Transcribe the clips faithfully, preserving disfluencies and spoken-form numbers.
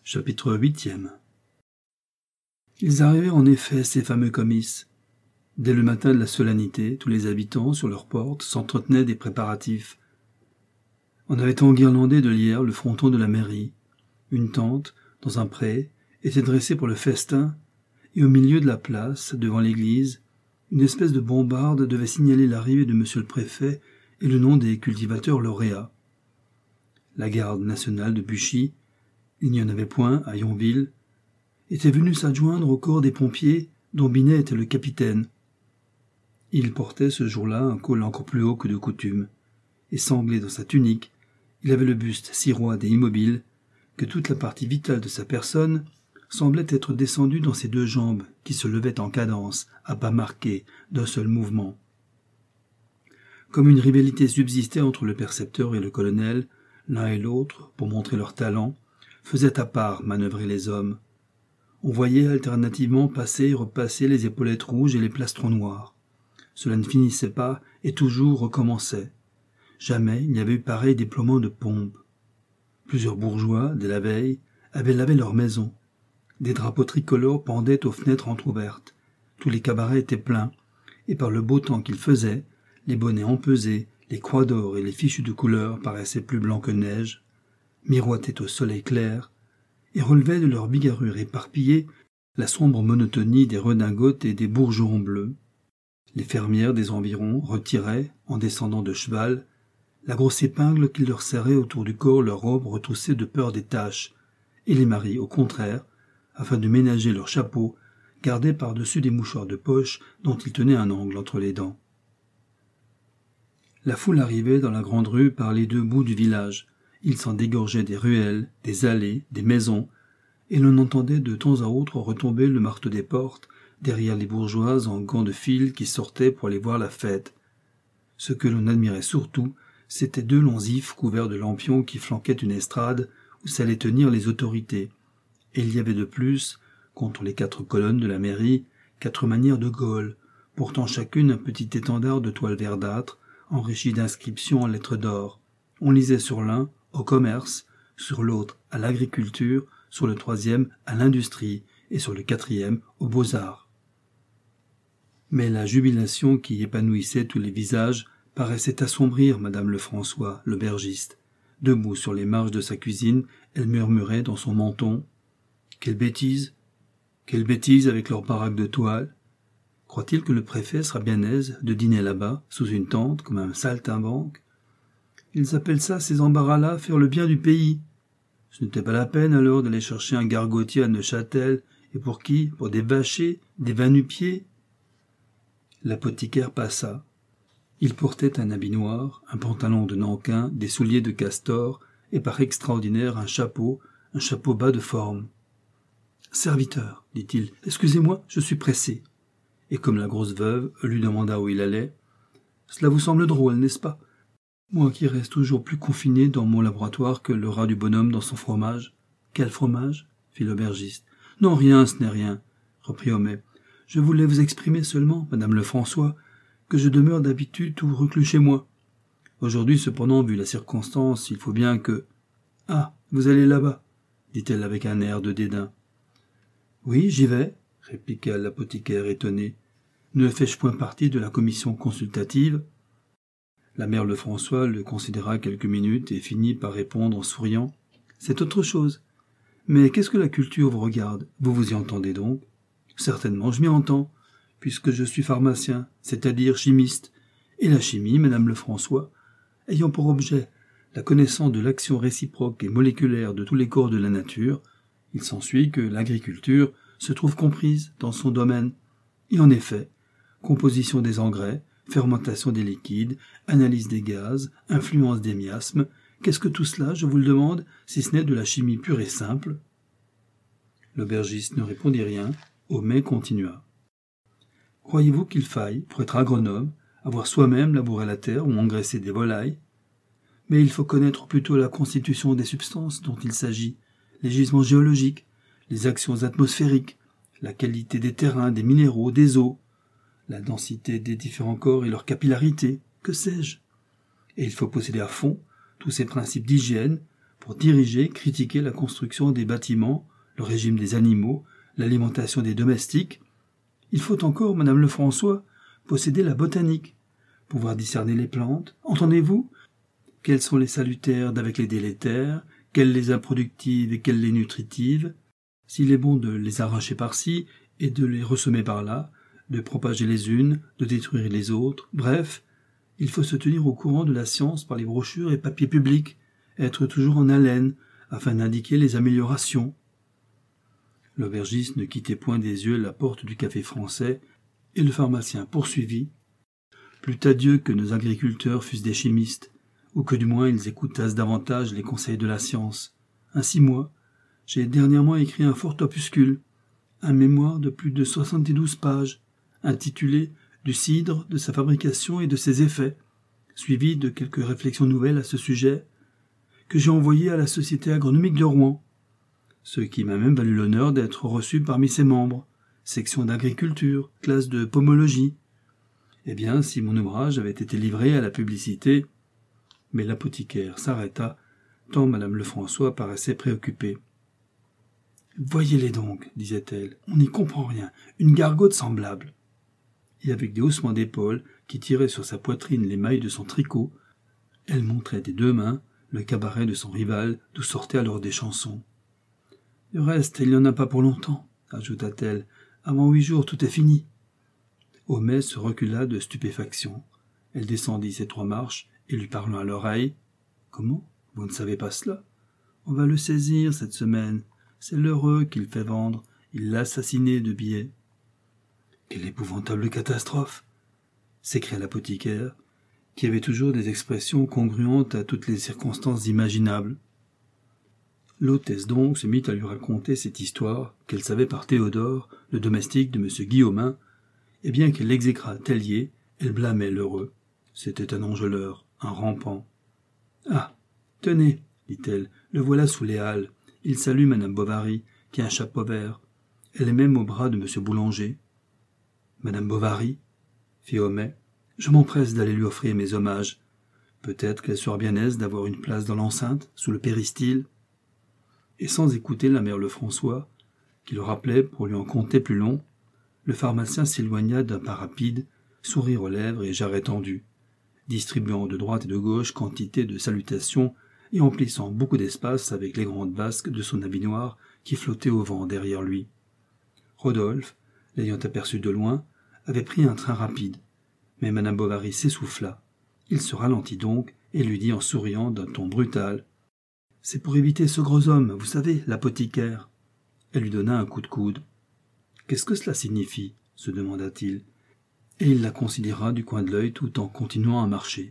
Chapitre huitième. Ils arrivaient en effet, ces fameux comices. Dès le matin de la solennité, tous les habitants, sur leurs portes, s'entretenaient des préparatifs. On avait enguirlandé de lierre le fronton de la mairie. Une tente, dans un pré, était dressée pour le festin, et au milieu de la place, devant l'église, une espèce de bombarde devait signaler l'arrivée de monsieur le préfet et le nom des cultivateurs lauréats. La garde nationale de Buchy, il n'y en avait point à Yonville, était venue s'adjoindre au corps des pompiers dont Binet était le capitaine. Il portait ce jour-là un col encore plus haut que de coutume, et sanglé dans sa tunique, il avait le buste si roide et immobile que toute la partie vitale de sa personne semblait être descendue dans ses deux jambes qui se levaient en cadence, à pas marqués, d'un seul mouvement. Comme une rivalité subsistait entre le percepteur et le colonel, l'un et l'autre, pour montrer leur talent, faisaient à part manœuvrer les hommes. On voyait alternativement passer et repasser les épaulettes rouges et les plastrons noirs. Cela ne finissait pas et toujours recommençait. Jamais il n'y avait eu pareil déploiement de pompes. Plusieurs bourgeois, dès la veille, avaient lavé leur maison. Des drapeaux tricolores pendaient aux fenêtres entr'ouvertes. Tous les cabarets étaient pleins, et par le beau temps qu'il faisait, les bonnets empesés, les croix d'or et les fichus de couleur paraissaient plus blancs que neige, miroitaient au soleil clair, et relevaient de leur bigarrure éparpillée la sombre monotonie des redingotes et des bourgerons bleus. Les fermières des environs retiraient, en descendant de cheval, la grosse épingle qui leur serrait autour du corps leur robe retroussée de peur des taches, et les maris, au contraire, afin de ménager leurs chapeaux, gardaient par-dessus des mouchoirs de poche dont ils tenaient un angle entre les dents. La foule arrivait dans la grande rue par les deux bouts du village. Il s'en dégorgeait des ruelles, des allées, des maisons, et l'on entendait de temps à autre retomber le marteau des portes derrière les bourgeoises en gants de fil qui sortaient pour aller voir la fête. Ce que l'on admirait surtout, c'étaient deux longs ifs couverts de lampions qui flanquaient une estrade où s'allaient tenir les autorités. Et il y avait de plus, contre les quatre colonnes de la mairie, quatre manières de Gaulle, portant chacune un petit étendard de toile verdâtre, enrichi d'inscriptions en lettres d'or. On lisait sur l'un « au commerce », sur l'autre « à l'agriculture », sur le troisième « à l'industrie » et sur le quatrième « aux beaux-arts ». Mais la jubilation qui épanouissait tous les visages paraissait assombrir madame Lefrançois, l'aubergiste. Debout sur les marches de sa cuisine, elle murmurait dans son menton « Quelle bêtise! Quelle bêtise avec leur baraque de toile! Croit-il que le préfet sera bien aise de dîner là-bas, sous une tente, comme un saltimbanque? Ils appellent ça, ces embarras-là, faire le bien du pays. Ce n'était pas la peine alors d'aller chercher un gargotier à Neuchâtel, et pour qui? Pour des vachers, des va-nu-pieds? L'apothicaire passa. Il portait un habit noir, un pantalon de nankin, des souliers de castor, et par extraordinaire un chapeau, un chapeau bas de forme. « Serviteur, dit-il, excusez-moi, je suis pressé. » Et comme la grosse veuve lui demanda où il allait, « Cela vous semble drôle, n'est-ce pas? Moi qui reste toujours plus confiné dans mon laboratoire que le rat du bonhomme dans son fromage. »« Quel fromage ?» fit l'aubergiste. « Non, rien, ce n'est rien, » reprit Homais. « Je voulais vous exprimer seulement, madame Lefrançois, que je demeure d'habitude tout reclus chez moi. Aujourd'hui, cependant, vu la circonstance, il faut bien que... »« Ah, vous allez là-bas, » dit-elle avec un air de dédain. « Oui, j'y vais, » répliqua l'apothicaire étonné. « Ne fais-je point partie de la commission consultative ?» La mère Lefrançois le considéra quelques minutes et finit par répondre en souriant. « C'est autre chose. Mais qu'est-ce que la culture vous regarde? Vous vous y entendez donc? »« Certainement, je m'y entends, puisque je suis pharmacien, c'est-à-dire chimiste. Et la chimie, madame Lefrançois, ayant pour objet la connaissance de l'action réciproque et moléculaire de tous les corps de la nature, il s'ensuit que l'agriculture se trouve comprise dans son domaine. Et en effet, composition des engrais, fermentation des liquides, analyse des gaz, influence des miasmes, qu'est-ce que tout cela, je vous le demande, si ce n'est de la chimie pure et simple? » L'aubergiste ne répondit rien. Homais continua. « Croyez-vous qu'il faille, pour être agronome, avoir soi-même labouré la terre ou engraissé des volailles? Mais il faut connaître plutôt la constitution des substances dont il s'agit, les gisements géologiques, les actions atmosphériques, la qualité des terrains, des minéraux, des eaux, la densité des différents corps et leur capillarité, que sais-je? Et il faut posséder à fond tous ces principes d'hygiène pour diriger, critiquer la construction des bâtiments, le régime des animaux, l'alimentation des domestiques. Il faut encore, Madame Lefrançois, posséder la botanique, pouvoir discerner les plantes. Entendez-vous? Quelles sont les salutaires d'avec les délétères, quelles les improductives et quelles les nutritives. S'il est bon de les arracher par-ci et de les ressemer par-là, de propager les unes, de détruire les autres, bref, il faut se tenir au courant de la science par les brochures et papiers publics, être toujours en haleine, afin d'indiquer les améliorations. L'aubergiste ne quittait point des yeux la porte du café français, et le pharmacien poursuivit. Plût à Dieu que nos agriculteurs fussent des chimistes, ou que du moins ils écoutassent davantage les conseils de la science. Ainsi moi, j'ai dernièrement écrit un fort opuscule, un mémoire de plus de soixante-douze pages, intitulé « Du cidre, de sa fabrication et de ses effets », suivi de quelques réflexions nouvelles à ce sujet, que j'ai envoyé à la Société agronomique de Rouen, ce qui m'a même valu l'honneur d'être reçu parmi ses membres, section d'agriculture, classe de pomologie. Eh bien, si mon ouvrage avait été livré à la publicité... Mais l'apothicaire s'arrêta, tant Madame Lefrançois paraissait préoccupée. « Voyez-les donc, disait-elle, on n'y comprend rien, une gargote semblable. » Et avec des haussements d'épaules qui tiraient sur sa poitrine les mailles de son tricot, elle montrait des deux mains le cabaret de son rival d'où sortaient alors des chansons. « Du reste, il n'y en a pas pour longtemps, » ajouta-t-elle, « avant huit jours tout est fini. » Homais se recula de stupéfaction. Elle descendit ses trois marches et lui parlant à l'oreille. « Comment? Vous ne savez pas cela? On va le saisir cette semaine. C'est l'heureux qu'il fait vendre. Il l'a assassiné de billets. »« Quelle épouvantable catastrophe !» s'écria l'apothicaire, qui avait toujours des expressions congruentes à toutes les circonstances imaginables. L'hôtesse donc se mit à lui raconter cette histoire qu'elle savait par Théodore, le domestique de M. Guillaumin, et bien qu'elle exécrât Tellier, elle blâmait l'heureux. C'était un enjôleur, un rampant. « Ah, tenez, dit-elle, le voilà sous les halles. Il salue Madame Bovary, qui a un chapeau vert. Elle est même au bras de M. Boulanger. »« Madame Bovary ?» fit Homais. « Je m'empresse d'aller lui offrir mes hommages. Peut-être qu'elle sera bien aise d'avoir une place dans l'enceinte, sous le péristyle. » Et sans écouter la mère Lefrançois, qui le rappelait pour lui en conter plus long, le pharmacien s'éloigna d'un pas rapide, sourire aux lèvres et jarret tendu, distribuant de droite et de gauche quantité de salutations et emplissant beaucoup d'espace avec les grandes basques de son habit noir qui flottaient au vent derrière lui. Rodolphe, l'ayant aperçu de loin, avait pris un train rapide, mais Madame Bovary s'essouffla. Il se ralentit donc et lui dit en souriant d'un ton brutal : « C'est pour éviter ce gros homme, vous savez, l'apothicaire. » Elle lui donna un coup de coude. « Qu'est-ce que cela signifie ?» se demanda-t-il, et il la considéra du coin de l'œil tout en continuant à marcher.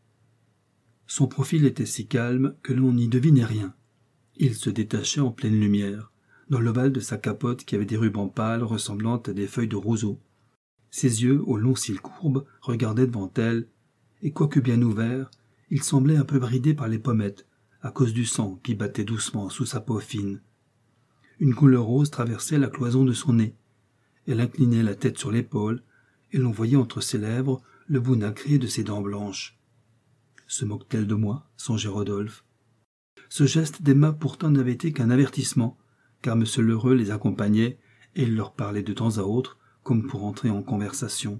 Son profil était si calme que l'on n'y devinait rien. Il se détachait en pleine lumière, dans l'ovale de sa capote qui avait des rubans pâles ressemblant à des feuilles de roseau. Ses yeux, aux longs cils courbes, regardaient devant elle, et quoique bien ouverts, ils semblaient un peu bridés par les pommettes, à cause du sang qui battait doucement sous sa peau fine. Une couleur rose traversait la cloison de son nez. Elle inclinait la tête sur l'épaule, et l'on voyait entre ses lèvres le bout nacré de ses dents blanches. « Se moque-t-elle de moi ?» songeait Rodolphe. Ce geste d'Emma pourtant n'avait été qu'un avertissement, car M. Lheureux les accompagnait, et il leur parlait de temps à autre, comme pour entrer en conversation.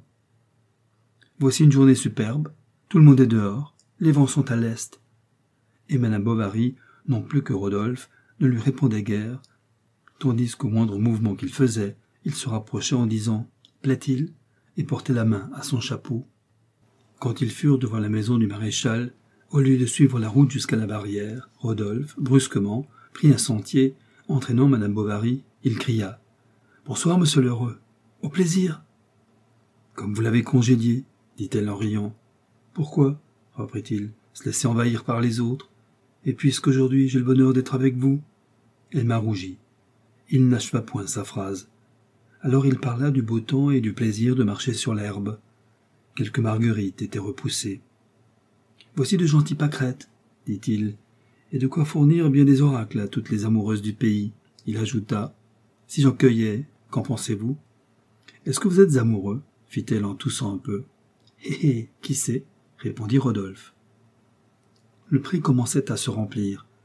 « Voici une journée superbe, tout le monde est dehors, les vents sont à l'est. » Et Madame Bovary, non plus que Rodolphe, ne lui répondait guère, tandis qu'au moindre mouvement qu'il faisait, il se rapprochait en disant « Plaît-il » et portait la main à son chapeau. Quand ils furent devant la maison du maréchal, au lieu de suivre la route jusqu'à la barrière, Rodolphe, brusquement, prit un sentier, entraînant Madame Bovary, il cria « Bonsoir, monsieur Lheureux, au plaisir !»« Comme vous l'avez congédié, » dit-elle en riant. « Pourquoi ?» reprit-il, se laisser envahir par les autres. « Et puisqu'aujourd'hui j'ai le bonheur d'être avec vous ?» Emma rougit. Il n'acheva point sa phrase. Alors il parla du beau temps et du plaisir de marcher sur l'herbe. Quelques marguerites étaient repoussées. « Voici de gentilles pâquerettes, » dit-il, « et de quoi fournir bien des oracles à toutes les amoureuses du pays. » Il ajouta, « Si j'en cueillais, qu'en pensez-vous ?»« Est-ce que vous êtes amoureux ?» fit-elle en toussant un peu. « Hé hé, qui sait ?» répondit Rodolphe. Le pré commençait à se remplir,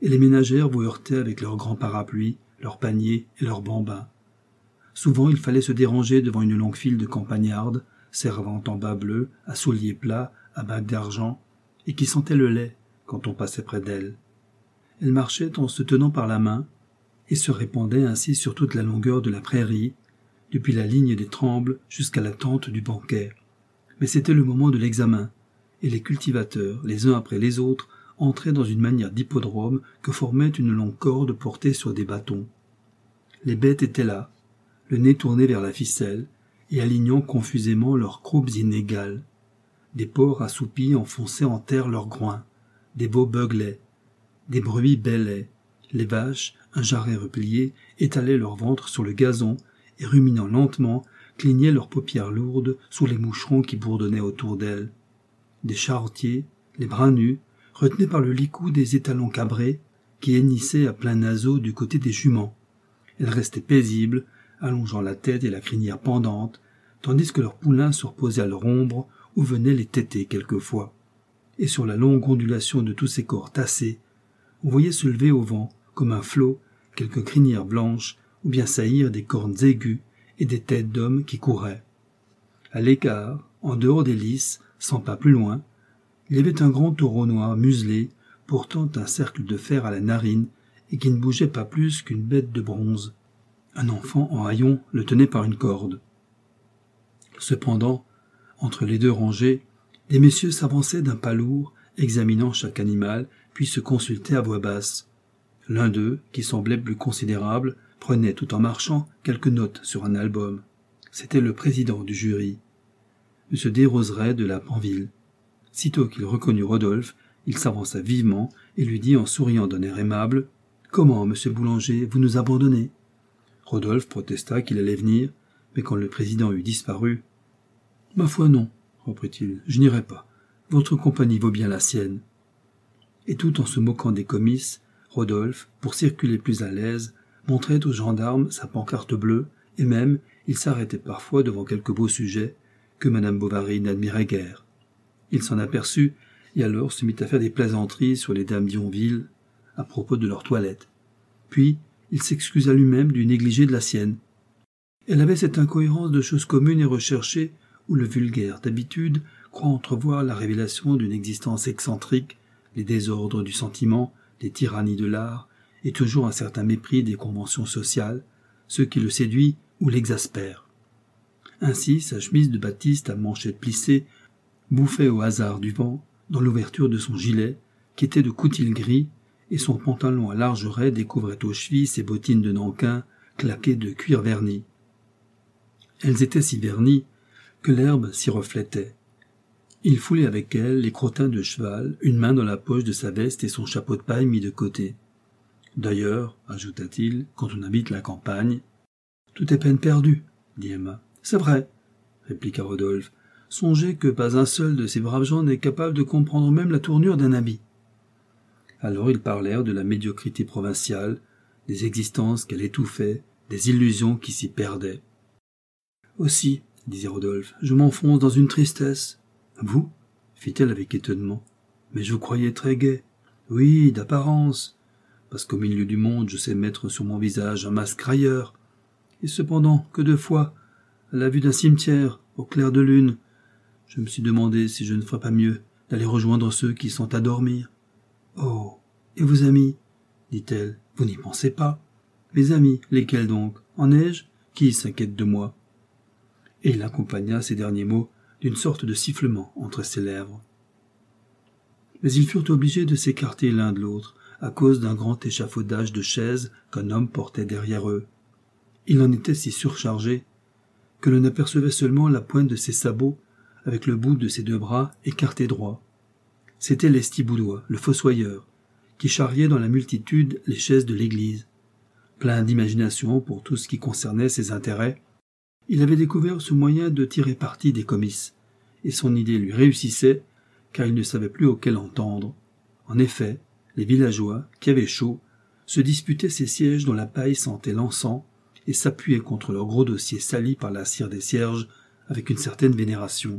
et les ménagères vous heurtaient avec leurs grands parapluies, leurs paniers et leurs bambins. Souvent il fallait se déranger devant une longue file de campagnardes, servant en bas bleus, à souliers plats, à bagues d'argent, et qui sentaient le lait quand on passait près d'elles. Elles marchaient en se tenant par la main, et se répandaient ainsi sur toute la longueur de la prairie, depuis la ligne des Trembles jusqu'à la tente du banquet. Mais c'était le moment de l'examen, et les cultivateurs, les uns après les autres, entraient dans une manière d'hippodrome que formait une longue corde portée sur des bâtons. Les bêtes étaient là, le nez tourné vers la ficelle, et alignant confusément leurs croupes inégales. Des porcs assoupis enfonçaient en terre leurs groins, des veaux beuglaient, des brebis bêlaient, les vaches, un jarret replié, étalaient leur ventre sur le gazon et, ruminant lentement, clignaient leurs paupières lourdes sous les moucherons qui bourdonnaient autour d'elles. Des charretiers, les bras nus, retenus par le licou des étalons cabrés, qui hennissaient à plein naseau du côté des juments. Elles restaient paisibles, allongeant la tête et la crinière pendante, tandis que leurs poulains se reposaient à leur ombre ou venaient les téter quelquefois. Et sur la longue ondulation de tous ces corps tassés, on voyait se lever au vent, comme un flot, quelques crinières blanches, ou bien saillir des cornes aiguës et des têtes d'hommes qui couraient. À l'écart, en dehors des lices, cent pas plus loin, il y avait un grand taureau noir muselé, portant un cercle de fer à la narine et qui ne bougeait pas plus qu'une bête de bronze. Un enfant en haillons le tenait par une corde. Cependant, entre les deux rangées, des messieurs s'avançaient d'un pas lourd, examinant chaque animal, puis se consultaient à voix basse. L'un d'eux, qui semblait plus considérable, prenait tout en marchant quelques notes sur un album. C'était le président du jury, M. Desroseraies de la Panville. Sitôt qu'il reconnut Rodolphe, il s'avança vivement et lui dit en souriant d'un air aimable « Comment, monsieur Boulanger, vous nous abandonnez ?» Rodolphe protesta qu'il allait venir, mais quand le président eut disparu, « Ma foi non, reprit-il, je n'irai pas. Votre compagnie vaut bien la sienne. » Et tout en se moquant des comices, Rodolphe, pour circuler plus à l'aise, montrait aux gendarmes sa pancarte bleue, et même il s'arrêtait parfois devant quelque beau sujet que Madame Bovary n'admirait guère. Il s'en aperçut et alors se mit à faire des plaisanteries sur les dames d'Yonville à propos de leur toilette. Puis il s'excusa lui-même du négligé de la sienne. Elle avait cette incohérence de choses communes et recherchées où le vulgaire d'habitude croit entrevoir la révélation d'une existence excentrique, les désordres du sentiment, les tyrannies de l'art, et toujours un certain mépris des conventions sociales, ce qui le séduit ou l'exaspère. Ainsi, sa chemise de batiste à manchettes plissées bouffait au hasard du vent dans l'ouverture de son gilet, qui était de coutil gris, et son pantalon à larges raies découvrait aux chevilles ses bottines de Nankin claquées de cuir verni. Elles étaient si vernies que l'herbe s'y reflétait. Il foulait avec elle les crottins de cheval, une main dans la poche de sa veste et son chapeau de paille mis de côté. D'ailleurs, ajouta-t-il, quand on habite la campagne, « Tout est peine perdue, dit Emma. C'est vrai, répliqua Rodolphe. Songez que pas un seul de ces braves gens n'est capable de comprendre même la tournure d'un habit. Alors ils parlèrent de la médiocrité provinciale, des existences qu'elle étouffait, des illusions qui s'y perdaient. Aussi, disait Rodolphe, je m'enfonce dans une tristesse. Vous? Fit-elle avec étonnement. Mais je vous croyais très gai. Oui, d'apparence, parce qu'au milieu du monde je sais mettre sur mon visage un masque railleur. Et cependant, que de fois, à la vue d'un cimetière, au clair de lune, je me suis demandé si je ne ferais pas mieux d'aller rejoindre ceux qui sont à dormir. Oh, et vos amis, dit-elle, vous n'y pensez pas. Mes amis, lesquels donc? En neige? Qui s'inquiète de moi? Et il accompagna ces derniers mots d'une sorte de sifflement entre ses lèvres. Mais ils furent obligés de s'écarter l'un de l'autre à cause d'un grand échafaudage de chaises qu'un homme portait derrière eux. Il en était si surchargé que l'on apercevait seulement la pointe de ses sabots avec le bout de ses deux bras écartés droit. C'était Lestiboudois, le fossoyeur, qui charriait dans la multitude les chaises de l'église. Plein d'imagination pour tout ce qui concernait ses intérêts, il avait découvert ce moyen de tirer parti des comices, et son idée lui réussissait, car il ne savait plus auquel entendre. En effet, les villageois, qui avaient chaud, se disputaient ces sièges dont la paille sentait l'encens, et s'appuyaient contre leurs gros dossiers salis par la cire des cierges avec une certaine vénération.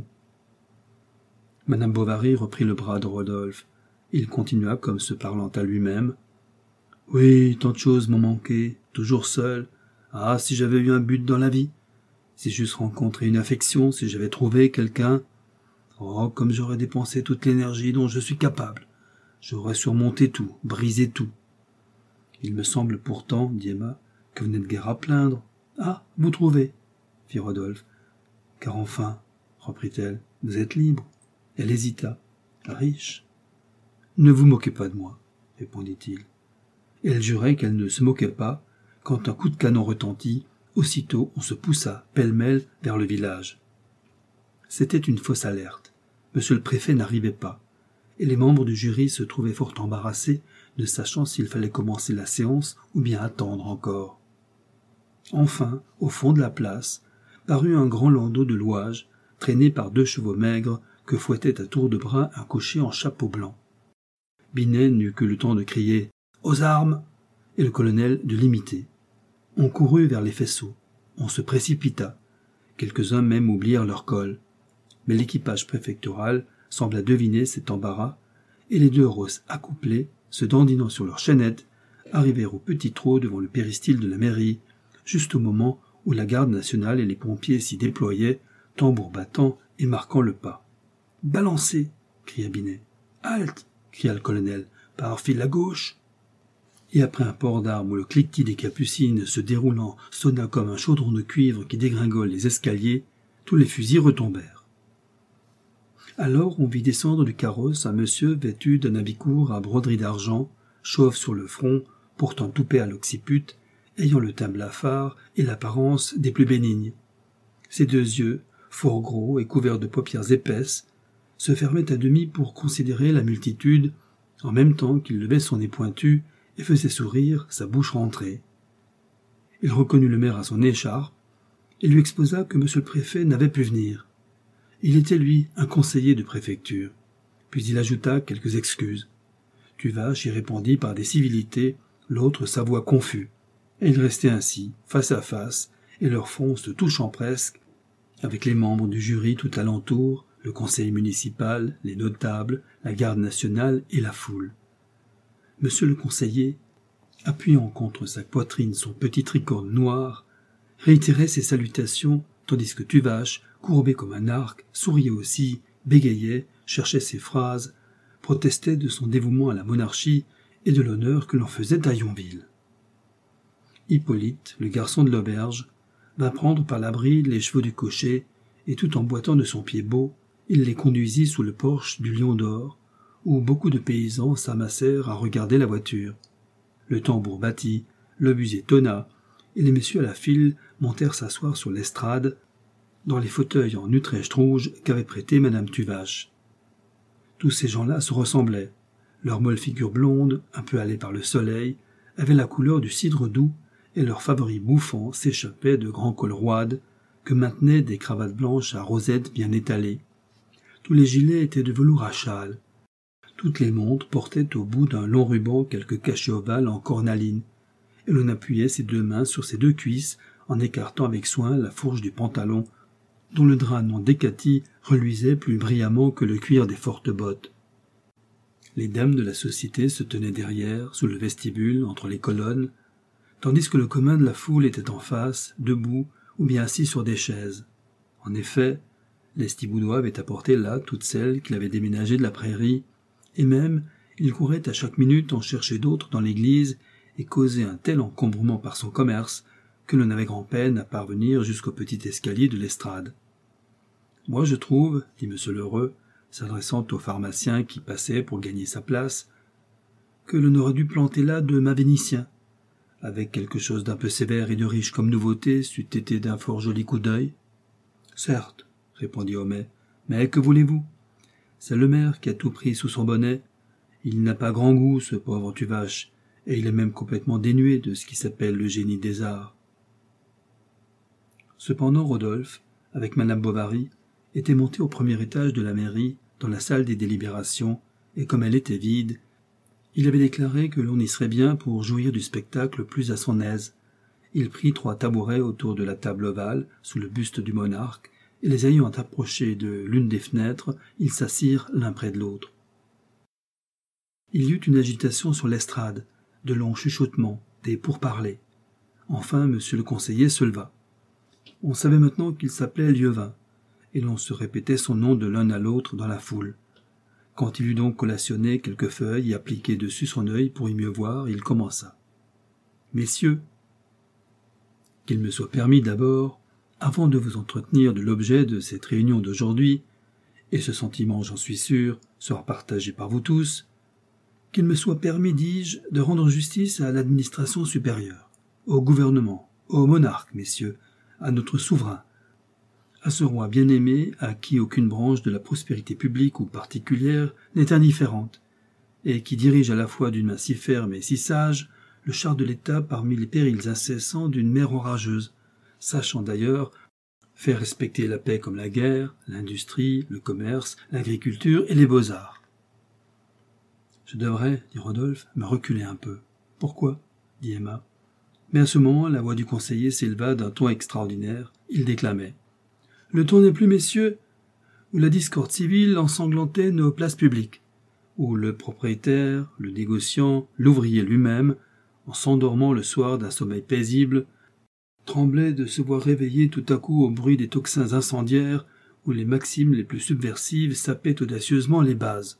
Madame Bovary reprit le bras de Rodolphe. Il continua comme se parlant à lui-même. Oui, tant de choses m'ont manqué, toujours seul. Ah, si j'avais eu un but dans la vie, si j'eusse rencontré une affection, si j'avais trouvé quelqu'un. Oh, comme j'aurais dépensé toute l'énergie dont je suis capable. J'aurais surmonté tout, brisé tout. Il me semble pourtant, dit Emma, que vous n'êtes guère à plaindre. Ah, vous trouvez, fit Rodolphe. Car enfin, reprit-elle, vous êtes libre. Elle hésita. Riche. Ne vous moquez pas de moi, répondit-il. Elle jurait qu'elle ne se moquait pas, quand un coup de canon retentit, aussitôt on se poussa, pêle-mêle, vers le village. C'était une fausse alerte. Monsieur le préfet n'arrivait pas, et les membres du jury se trouvaient fort embarrassés, ne sachant s'il fallait commencer la séance ou bien attendre encore. Enfin, au fond de la place, parut un grand landau de louage, traîné par deux chevaux maigres que fouettait à tour de bras un cocher en chapeau blanc. Binet n'eut que le temps de crier « Aux armes !» et le colonel de l'imiter. On courut vers les faisceaux, on se précipita. Quelques-uns même oublièrent leur col. Mais l'équipage préfectoral sembla deviner cet embarras, et les deux rosses accouplés, se dandinant sur leurs chaînettes, arrivèrent au petit trot devant le péristyle de la mairie, juste au moment où la garde nationale et les pompiers s'y déployaient, tambour battant et marquant le pas. « Balancez !» cria Binet. « Halte !» cria le colonel. « Par fil à gauche !» Et après un port d'armes où le cliquetis des capucines se déroulant sonna comme un chaudron de cuivre qui dégringole les escaliers, tous les fusils retombèrent. Alors on vit descendre du carrosse un monsieur vêtu d'un habit court à broderie d'argent, chauve sur le front, portant toupet à l'occiput, ayant le teint blafard et l'apparence des plus bénignes. Ses deux yeux, fort gros et couverts de paupières épaisses, se fermaient à demi pour considérer la multitude, en même temps qu'il levait son nez pointu et faisait sourire sa bouche rentrée. Il reconnut le maire à son écharpe et lui exposa que monsieur le préfet n'avait pu venir. Il était, lui, un conseiller de préfecture. Puis il ajouta quelques excuses. Tuvache y répondit par des civilités, l'autre s'avoua confus. Et ils restaient ainsi, face à face, et leurs fronts se touchant presque, avec les membres du jury tout alentour, le conseil municipal, les notables, la garde nationale et la foule. Monsieur le conseiller, appuyant contre sa poitrine son petit tricorne noir, réitérait ses salutations, tandis que Tuvache, courbé comme un arc, souriait aussi, bégayait, cherchait ses phrases, protestait de son dévouement à la monarchie et de l'honneur que l'on faisait à Yonville. Hippolyte, le garçon de l'auberge, vint prendre par la bride les chevaux du cocher, et tout en boitant de son pied beau, il les conduisit sous le porche du Lion d'Or, où beaucoup de paysans s'amassèrent à regarder la voiture. Le tambour battit, l'obusier tonna, et les messieurs à la file montèrent s'asseoir sur l'estrade, dans les fauteuils en Utrecht rouge qu'avait prêté madame Tuvache. Tous ces gens-là se ressemblaient. Leurs molles figures blondes, un peu hâlées par le soleil, avaient la couleur du cidre doux, et leurs favoris bouffants s'échappaient de grands cols roides que maintenaient des cravates blanches à rosettes bien étalées. Tous les gilets étaient de velours à châle. Toutes les montres portaient au bout d'un long ruban quelque cachet ovale en cornaline, et l'on appuyait ses deux mains sur ses deux cuisses en écartant avec soin la fourche du pantalon, dont le drap non décati reluisait plus brillamment que le cuir des fortes bottes. Les dames de la société se tenaient derrière, sous le vestibule, entre les colonnes, tandis que le commun de la foule était en face, debout ou bien assis sur des chaises. En effet, Lestiboudois avait apporté là toutes celles qu'il avait déménagées de la prairie, et même il courait à chaque minute en chercher d'autres dans l'église et causait un tel encombrement par son commerce que l'on avait grand-peine à parvenir jusqu'au petit escalier de l'estrade. « Moi, je trouve, dit M. Lheureux, s'adressant au pharmacien qui passait pour gagner sa place, que l'on aurait dû planter là deux mâts vénitiens, avec quelque chose d'un peu sévère et de riche comme nouveauté, c'eût été d'un fort joli coup d'œil. »« Certes, répondit Homais, mais que voulez-vous? C'est le maire qui a tout pris sous son bonnet. Il n'a pas grand goût, ce pauvre Tuvache, et il est même complètement dénué de ce qui s'appelle le génie des arts. » Cependant Rodolphe, avec madame Bovary, était monté au premier étage de la mairie, dans la salle des délibérations, et comme elle était vide, il avait déclaré que l'on y serait bien pour jouir du spectacle plus à son aise. Il prit trois tabourets autour de la table ovale, sous le buste du monarque, et les ayant approchés de l'une des fenêtres, ils s'assirent l'un près de l'autre. Il y eut une agitation sur l'estrade. de longs chuchotements, des pourparlers. Enfin, monsieur le conseiller se leva. On savait maintenant qu'il s'appelait Lieuvain, et l'on se répétait son nom de l'un à l'autre dans la foule. Quand il eut donc collationné quelques feuilles et appliqué dessus son œil pour y mieux voir, il commença. « Messieurs, qu'il me soit permis d'abord, avant de vous entretenir de l'objet de cette réunion d'aujourd'hui, et ce sentiment, j'en suis sûr, sera partagé par vous tous, qu'il me soit permis, dis-je, de rendre justice à l'administration supérieure, au gouvernement, au monarque, messieurs, à notre souverain, à ce roi bien-aimé à qui aucune branche de la prospérité publique ou particulière n'est indifférente, et qui dirige à la fois d'une main si ferme et si sage le char de l'État parmi les périls incessants d'une mer orageuse, sachant d'ailleurs faire respecter la paix comme la guerre, l'industrie, le commerce, l'agriculture et les beaux-arts. Je devrais, dit Rodolphe, me reculer un peu. Pourquoi? dit Emma. Mais à ce moment, la voix du conseiller s'éleva d'un ton extraordinaire. Il déclamait. Le temps n'est plus, messieurs, où la discorde civile ensanglantait nos places publiques, où le propriétaire, le négociant, l'ouvrier lui-même, en s'endormant le soir d'un sommeil paisible, tremblait de se voir réveillé tout à coup au bruit des tocsins incendiaires où les maximes les plus subversives sapaient audacieusement les bases.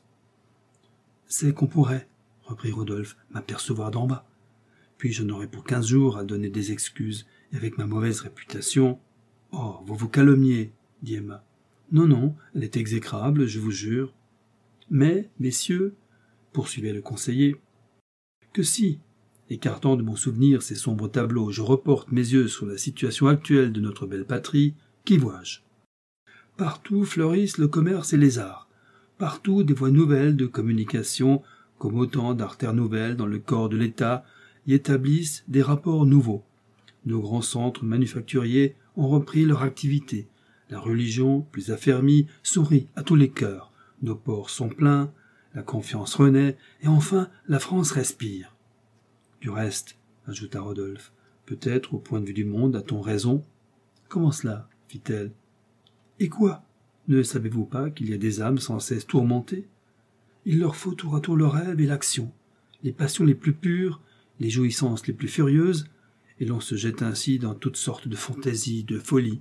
« C'est qu'on pourrait, reprit Rodolphe, m'apercevoir d'en bas. Puis je n'aurais pour quinze jours à donner des excuses, et avec ma mauvaise réputation... »« Oh, vous vous calomniez, dit Emma. »« Non, non, elle est exécrable, je vous jure. »« Mais, messieurs, poursuivait le conseiller, que si, écartant de mon souvenir ces sombres tableaux, je reporte mes yeux sur la situation actuelle de notre belle patrie, qu'y vois-je? Partout fleurissent le commerce et les arts. Partout des voies nouvelles de communication, comme autant d'artères nouvelles dans le corps de l'État, y établissent des rapports nouveaux. Nos grands centres manufacturiers ont repris leur activité. La religion, plus affermie, sourit à tous les cœurs. Nos ports sont pleins, la confiance renaît, et enfin la France respire. Du reste, ajouta Rodolphe, peut-être au point de vue du monde a-t-on raison. Comment cela? fit-elle. Et quoi? Ne savez-vous pas qu'il y a des âmes sans cesse tourmentées? Il leur faut tour à tour le rêve et l'action, les passions les plus pures, les jouissances les plus furieuses, et l'on se jette ainsi dans toutes sortes de fantaisies, de folies.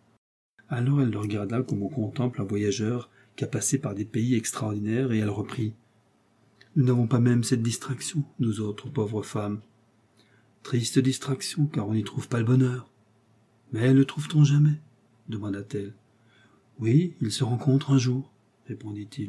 Alors elle le regarda comme on contemple un voyageur qui a passé par des pays extraordinaires, et elle reprit. Nous n'avons pas même cette distraction, nous autres pauvres femmes. Triste distraction, car on n'y trouve pas le bonheur. Mais le trouve-t-on jamais? demanda-t-elle. Oui, il se rencontre un jour, répondit-il.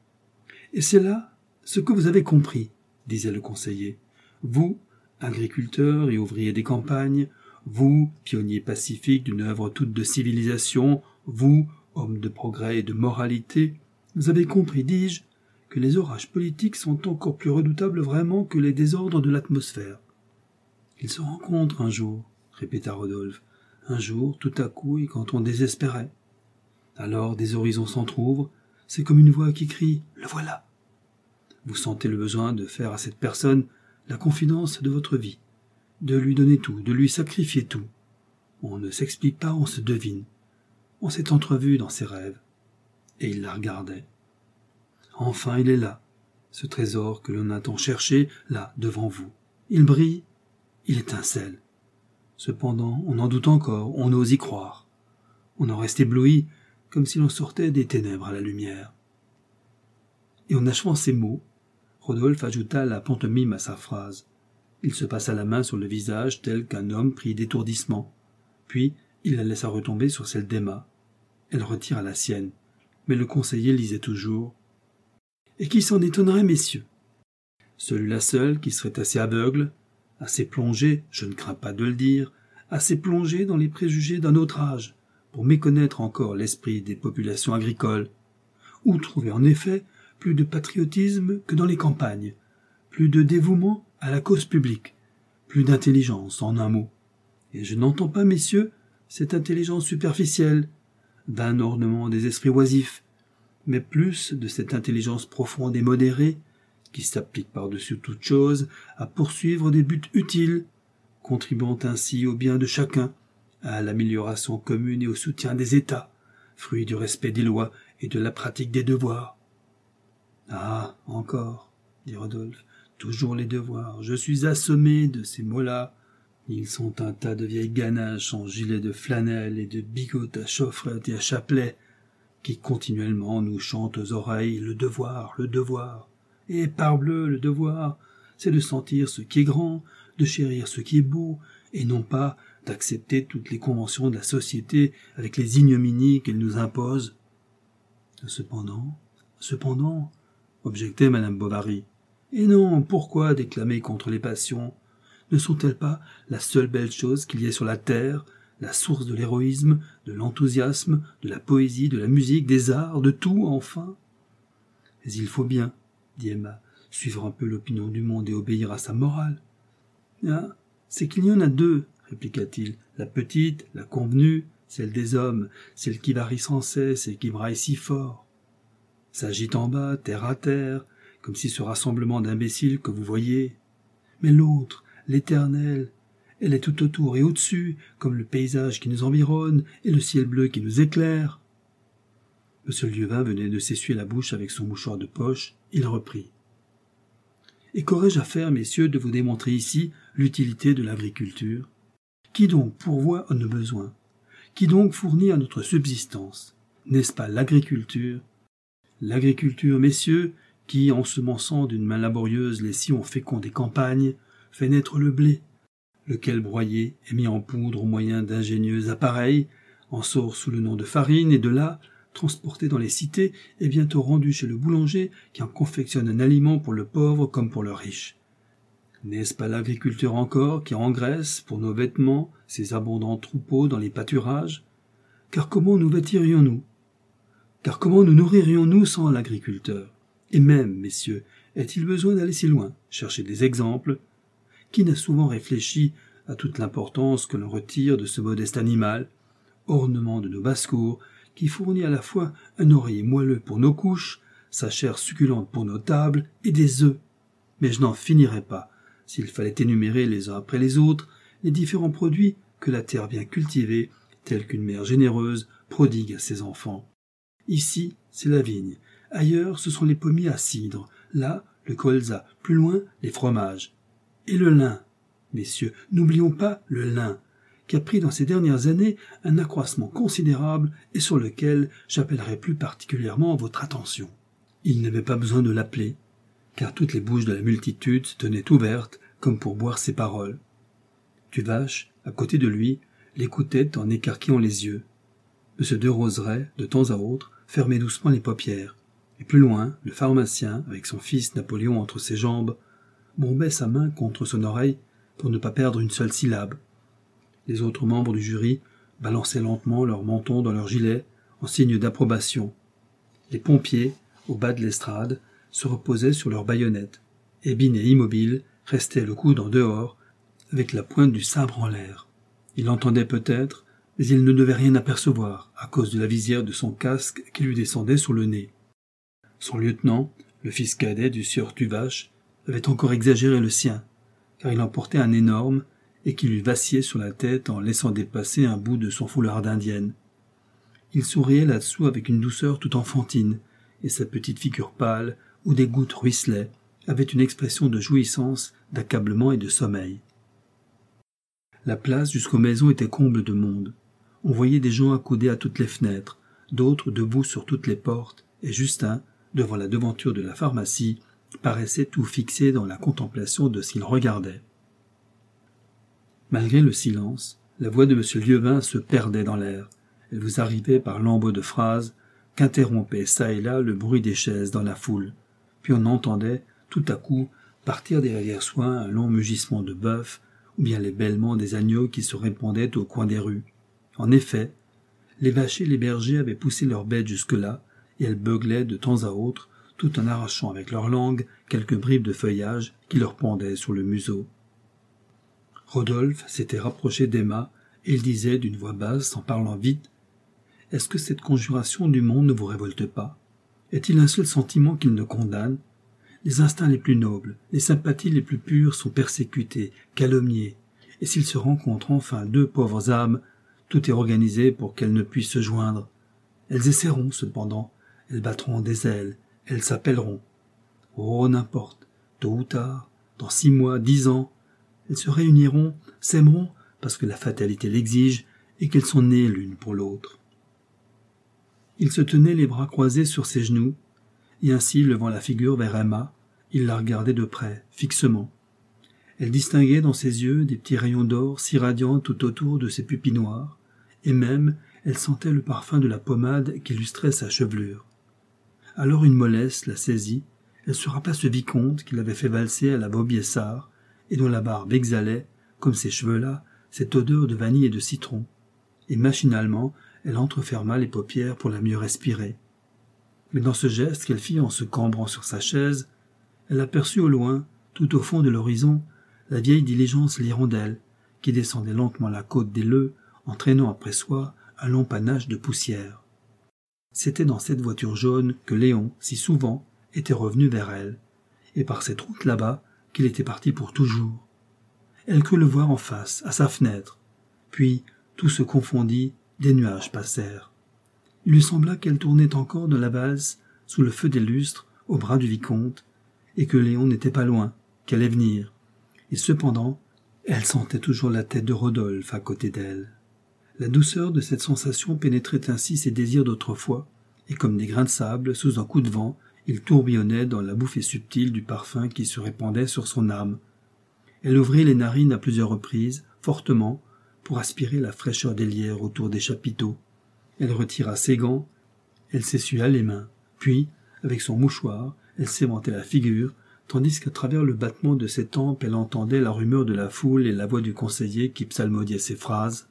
Et c'est là ce que vous avez compris, disait le conseiller. Vous, agriculteurs et ouvriers des campagnes, vous, pionniers pacifiques d'une œuvre toute de civilisation, vous, hommes de progrès et de moralité, vous avez compris, dis-je, que les orages politiques sont encore plus redoutables vraiment que les désordres de l'atmosphère. Ils se rencontrent un jour, répéta Rodolphe, un jour, tout à coup, et quand on désespérait. Alors des horizons s'entr'ouvrent, c'est comme une voix qui crie « Le voilà !» Vous sentez le besoin de faire à cette personne la confidence de votre vie, de lui donner tout, de lui sacrifier tout. On ne s'explique pas, on se devine. On s'est entrevu dans ses rêves. Et il la regardait. Enfin, il est là, ce trésor que l'on a tant cherché, là, devant vous. Il brille, il étincelle. Cependant, on en doute encore, on ose y croire. On en reste ébloui, comme si l'on sortait des ténèbres à la lumière. Et en achevant ces mots, Rodolphe ajouta la pantomime à sa phrase. Il se passa la main sur le visage tel qu'un homme pris d'étourdissement. Puis, il la laissa retomber sur celle d'Emma. Elle retira la sienne, mais le conseiller lisait toujours. « Et qui s'en étonnerait, messieurs? Celui-là seul qui serait assez aveugle, assez plongé, je ne crains pas de le dire, assez plongé dans les préjugés d'un autre âge, pour méconnaître encore l'esprit des populations agricoles. Où trouver en effet plus de patriotisme que dans les campagnes, plus de dévouement à la cause publique, plus d'intelligence en un mot. Et je n'entends pas, messieurs, cette intelligence superficielle, vain ornement des esprits oisifs, mais plus de cette intelligence profonde et modérée, qui s'applique par-dessus toute chose à poursuivre des buts utiles, contribuant ainsi au bien de chacun, à l'amélioration commune et au soutien des États, fruit du respect des lois et de la pratique des devoirs. « Ah, encore, dit Rodolphe, toujours les devoirs. Je suis assommé de ces mots-là. Ils sont un tas de vieilles ganaches en gilets de flanelle et de bigotes à chaufferette et à chapelet, qui continuellement nous chantent aux oreilles le devoir, le devoir. Et parbleu, le devoir, c'est de sentir ce qui est grand, de chérir ce qui est beau, et non pas d'accepter toutes les conventions de la société avec les ignominies qu'elle nous impose. Cependant, cependant, objectait madame Bovary, et non, pourquoi déclamer contre les passions? Ne sont-elles pas la seule belle chose qu'il y ait sur la terre, la source de l'héroïsme, de l'enthousiasme, de la poésie, de la musique, des arts, de tout, enfin? Mais il faut bien, dit Emma, suivre un peu l'opinion du monde et obéir à sa morale. Ah, c'est qu'il y en a deux, répliqua-t-il, la petite, la convenue, celle des hommes, celle qui varie sans cesse et qui braille si fort. S'agite en bas, terre à terre, comme si ce rassemblement d'imbéciles que vous voyez. Mais l'autre, l'éternelle, elle est tout autour et au-dessus, comme le paysage qui nous environne et le ciel bleu qui nous éclaire. Monsieur Lieuvain venait de s'essuyer la bouche avec son mouchoir de poche. Il reprit. « Et qu'aurais-je à faire, messieurs, de vous démontrer ici l'utilité de l'agriculture? Qui donc pourvoit à nos besoins? Qui donc fournit à notre subsistance? N'est-ce pas l'agriculture? L'agriculture, messieurs, qui, ensemençant d'une main laborieuse les sillons féconds des campagnes, fait naître le blé, lequel broyé est mis en poudre au moyen d'ingénieux appareils, en sort sous le nom de farine, et de là, transporté dans les cités, est bientôt rendu chez le boulanger qui en confectionne un aliment pour le pauvre comme pour le riche. N'est-ce pas l'agriculteur encore qui engraisse, pour nos vêtements, ces abondants troupeaux dans les pâturages? Car comment nous vêtirions-nous? Car comment nous nourririons-nous sans l'agriculteur? Et même, messieurs, est-il besoin d'aller si loin, chercher des exemples? Qui n'a souvent réfléchi à toute l'importance que l'on retire de ce modeste animal, ornement de nos basses-cours, qui fournit à la fois un oreiller moelleux pour nos couches, sa chair succulente pour nos tables, et des œufs. Mais je n'en finirais pas, s'il fallait énumérer les uns après les autres les différents produits que la terre bien cultivée, telle qu'une mère généreuse, prodigue à ses enfants. Ici, c'est la vigne. Ailleurs, ce sont les pommiers à cidre. Là, le colza. Plus loin, les fromages. Et le lin. Messieurs, n'oublions pas le lin, qui a pris dans ces dernières années un accroissement considérable et sur lequel j'appellerai plus particulièrement votre attention. Il n'avait pas besoin de l'appeler, car toutes les bouches de la multitude se tenaient ouvertes comme pour boire ses paroles. Tuvache, à côté de lui, l'écoutait en écarquillant les yeux. Monsieur de Roseraie, de temps à autre, fermait doucement les paupières, et plus loin, le pharmacien, avec son fils Napoléon entre ses jambes, bombait sa main contre son oreille pour ne pas perdre une seule syllabe. Les autres membres du jury balançaient lentement leur menton dans leur gilet en signe d'approbation. Les pompiers, au bas de l'estrade, se reposaient sur leurs baïonnettes, et Binet immobile restait le coude en dehors, avec la pointe du sabre en l'air. Il entendait peut-être, mais il ne devait rien apercevoir, à cause de la visière de son casque qui lui descendait sur le nez. Son lieutenant, le fils cadet du sieur Tuvache, avait encore exagéré le sien, car il en portait un énorme, et qui lui vacillait sur la tête en laissant dépasser un bout de son foulard d'indienne. Il souriait là-dessous avec une douceur tout enfantine, et sa petite figure pâle, où des gouttes ruisselaient, avait une expression de jouissance, d'accablement et de sommeil. La place jusqu'aux maisons était comble de monde. On voyait des gens accoudés à toutes les fenêtres, d'autres debout sur toutes les portes, et Justin, devant la devanture de la pharmacie, paraissait tout fixé dans la contemplation de ce qu'il regardait. Malgré le silence, la voix de Monsieur Lieuvain se perdait dans l'air. Elle vous arrivait par lambeaux de phrases qu'interrompait çà et là le bruit des chaises dans la foule. Puis on entendait, tout à coup, partir derrière soi un long mugissement de bœuf ou bien les bêlements des agneaux qui se répandaient au coin des rues. En effet, les vachers et les bergers avaient poussé leurs bêtes jusque-là, et elles beuglaient de temps à autre, tout en arrachant avec leur langue quelques bribes de feuillage qui leur pendaient sur le museau. Rodolphe s'était rapproché d'Emma, et il disait d'une voix basse, en parlant vite, « Est-ce que cette conjuration du monde ne vous révolte pas? Est-il un seul sentiment qu'il ne condamne? Les instincts les plus nobles, les sympathies les plus pures sont persécutés, calomniés, et s'il se rencontre enfin deux pauvres âmes, tout est organisé pour qu'elles ne puissent se joindre. Elles essaieront, cependant, elles battront des ailes, elles s'appelleront. Oh, n'importe, Tôt ou tard, dans six mois, dix ans, elles se réuniront, s'aimeront parce que la fatalité l'exige et qu'elles sont nées l'une pour l'autre. Il se tenait les bras croisés sur ses genoux, et ainsi, levant la figure vers Emma, il la regardait de près, fixement. Elle distinguait dans ses yeux des petits rayons d'or s'irradiant tout autour de ses pupilles noires, et même elle sentait le parfum de la pommade qui illustrait sa chevelure. Alors une mollesse la saisit, elle se rappela ce vicomte qui l'avait fait valser à la Vaubyessard, et dont la barbe exhalait, comme ses cheveux-là, cette odeur de vanille et de citron, et machinalement elle entreferma les paupières pour la mieux respirer. Mais dans ce geste qu'elle fit en se cambrant sur sa chaise, elle aperçut au loin, tout au fond de l'horizon, la vieille diligence l'hirondelle, qui descendait lentement la côte des Leux, en traînant après soi un long panache de poussière. C'était dans cette voiture jaune que Léon, si souvent, était revenu vers elle, et par cette route là-bas qu'il était parti pour toujours. Elle crut le voir en face, à sa fenêtre. Puis, tout se confondit, des nuages passèrent. Il lui sembla qu'elle tournait encore de la valse, sous le feu des lustres, au bras du vicomte, et que Léon n'était pas loin, qu'elle allait venir. Et cependant, elle sentait toujours la tête de Rodolphe à côté d'elle. La douceur de cette sensation pénétrait ainsi ses désirs d'autrefois, et comme des grains de sable, sous un coup de vent, il tourbillonnait dans la bouffée subtile du parfum qui se répandait sur son âme. Elle ouvrit les narines à plusieurs reprises, fortement, pour aspirer la fraîcheur des lierres autour des chapiteaux. Elle retira ses gants, elle s'essuya les mains, puis, avec son mouchoir, elle s'éventait la figure, tandis qu'à travers le battement de ses tempes elle entendait la rumeur de la foule et la voix du conseiller qui psalmodiait ces phrases.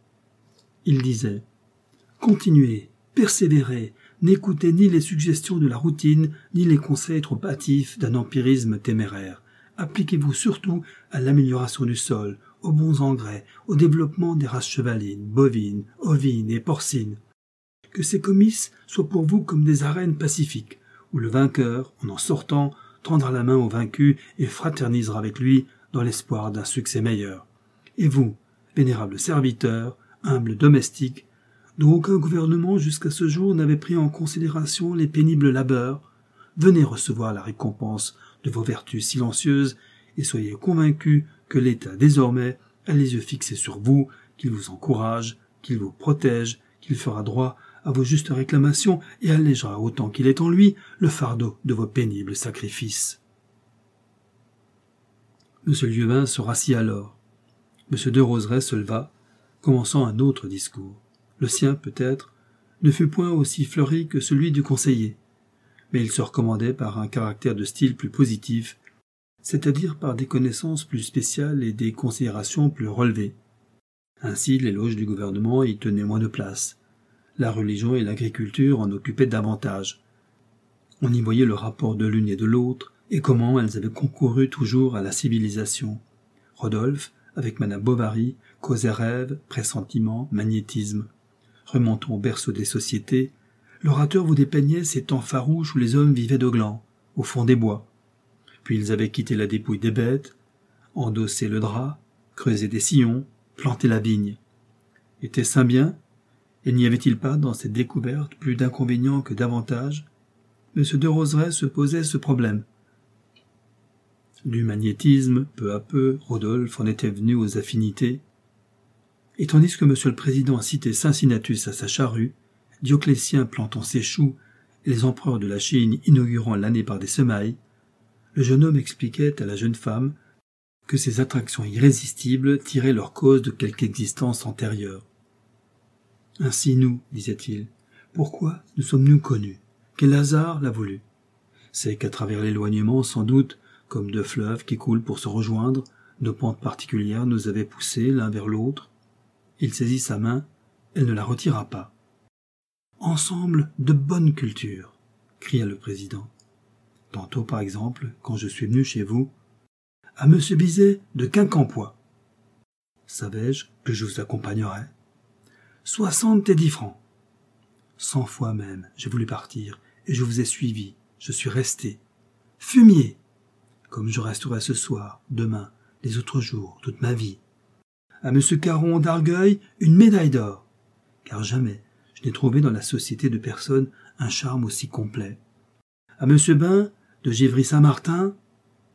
Il disait « Continuez, persévérez, n'écoutez ni les suggestions de la routine, ni les conseils trop hâtifs d'un empirisme téméraire. Appliquez-vous surtout à l'amélioration du sol, aux bons engrais, au développement des races chevalines, bovines, ovines et porcines. Que ces comices soient pour vous comme des arènes pacifiques, où le vainqueur, en en sortant, tendra la main au vaincu et fraternisera avec lui dans l'espoir d'un succès meilleur. Et vous, vénérables serviteurs, humbles domestiques, dont aucun gouvernement jusqu'à ce jour n'avait pris en considération les pénibles labeurs, venez recevoir la récompense de vos vertus silencieuses et soyez convaincus que l'État désormais a les yeux fixés sur vous, qu'il vous encourage, qu'il vous protège, qu'il fera droit à vos justes réclamations et allégera autant qu'il est en lui le fardeau de vos pénibles sacrifices. M. Lieuvain se rassit alors. M. de Roseray se leva, commençant un autre discours. Le sien, peut-être, ne fut point aussi fleuri que celui du conseiller, mais il se recommandait par un caractère de style plus positif, c'est-à-dire par des connaissances plus spéciales et des considérations plus relevées. Ainsi, l'éloge du gouvernement y tenait moins de place. La religion et l'agriculture en occupaient davantage. On y voyait le rapport de l'une et de l'autre, et comment elles avaient concouru toujours à la civilisation. Rodolphe, avec Madame Bovary, causait rêve, pressentiment, magnétisme. Remontant au berceau des sociétés, l'orateur vous dépeignait ces temps farouches où les hommes vivaient de glands, au fond des bois. Puis ils avaient quitté la dépouille des bêtes, endossé le drap, creusé des sillons, planté la vigne. Était-ce un bien? Et n'y avait-il pas dans cette découverte plus d'inconvénients que d'avantages? M. de Roseray se posait ce problème. Du magnétisme, peu à peu, Rodolphe en était venu aux affinités. Et tandis que M. le Président citait Cincinnatus à sa charrue, Dioclétien plantant ses choux et les empereurs de la Chine inaugurant l'année par des semailles, le jeune homme expliquait à la jeune femme que ces attractions irrésistibles tiraient leur cause de quelque existence antérieure. Ainsi nous, disait-il, pourquoi nous sommes-nous connus? Quel hasard l'a voulu? C'est qu'à travers l'éloignement, sans doute, comme deux fleuves qui coulent pour se rejoindre, nos pentes particulières nous avaient poussés l'un vers l'autre. Il saisit sa main, elle ne la retira pas. « Ensemble de bonne culture !» cria le président. Tantôt, par exemple, quand je suis venu chez vous, à Monsieur Bizet de Quincampoix. Savais-je que je vous accompagnerais? Soixante et dix francs. Cent fois même, j'ai voulu partir, et je vous ai suivi, je suis resté. Fumier! Comme je resterai ce soir, demain, les autres jours, toute ma vie. À Monsieur Caron d'Argueil, une médaille d'or. Car jamais je n'ai trouvé dans la société de personne un charme aussi complet. À Monsieur Bain de Givry-Saint-Martin,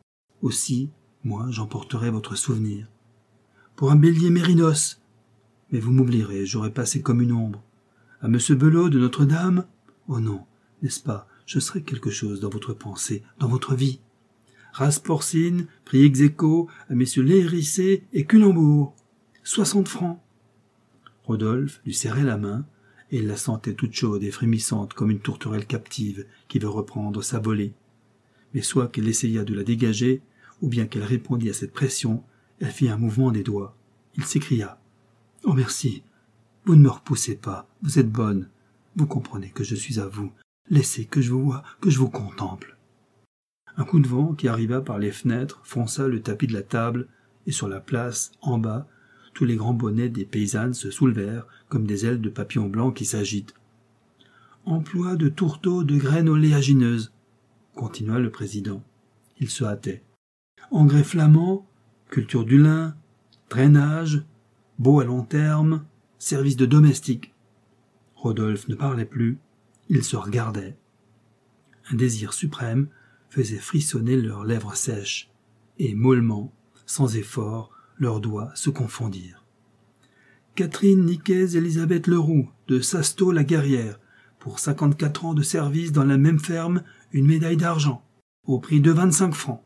Aussi, moi, j'emporterai votre souvenir. Pour un bélier mérinos. Mais vous m'oublierez, j'aurai passé comme une ombre. À monsieur Belot de Notre-Dame? Oh non, n'est-ce pas, je serai quelque chose dans votre pensée, dans votre vie. Race porcine, prix ex aequo à messieurs Lérissé et Culembourg. Soixante francs. Rodolphe lui serrait la main, et il la sentait toute chaude et frémissante comme une tourterelle captive qui veut reprendre sa volée. Mais soit qu'elle essayât de la dégager, ou bien qu'elle répondît à cette pression, elle fit un mouvement des doigts. Il s'écria. « Oh merci, vous ne me repoussez pas, vous êtes bonne. Vous comprenez que je suis à vous. Laissez que je vous voie, que je vous contemple. » Un coup de vent qui arriva par les fenêtres fronça le tapis de la table, et sur la place, en bas, tous les grands bonnets des paysannes se soulevèrent comme des ailes de papillons blancs qui s'agitent. « Emploi de tourteaux de graines oléagineuses, » continua le président. Il se hâtait. « Engrais flamands, culture du lin, drainage, beau à long terme, service de domestique. » Rodolphe ne parlait plus, il se regardait. Un désir suprême faisait frissonner leurs lèvres sèches, et mollement, sans effort, leurs doigts se confondirent. Catherine Nicaise Élisabeth Leroux, de Sasteau-la-Guerrière, pour cinquante-quatre ans de service dans la même ferme, une médaille d'argent, au prix de vingt-cinq francs.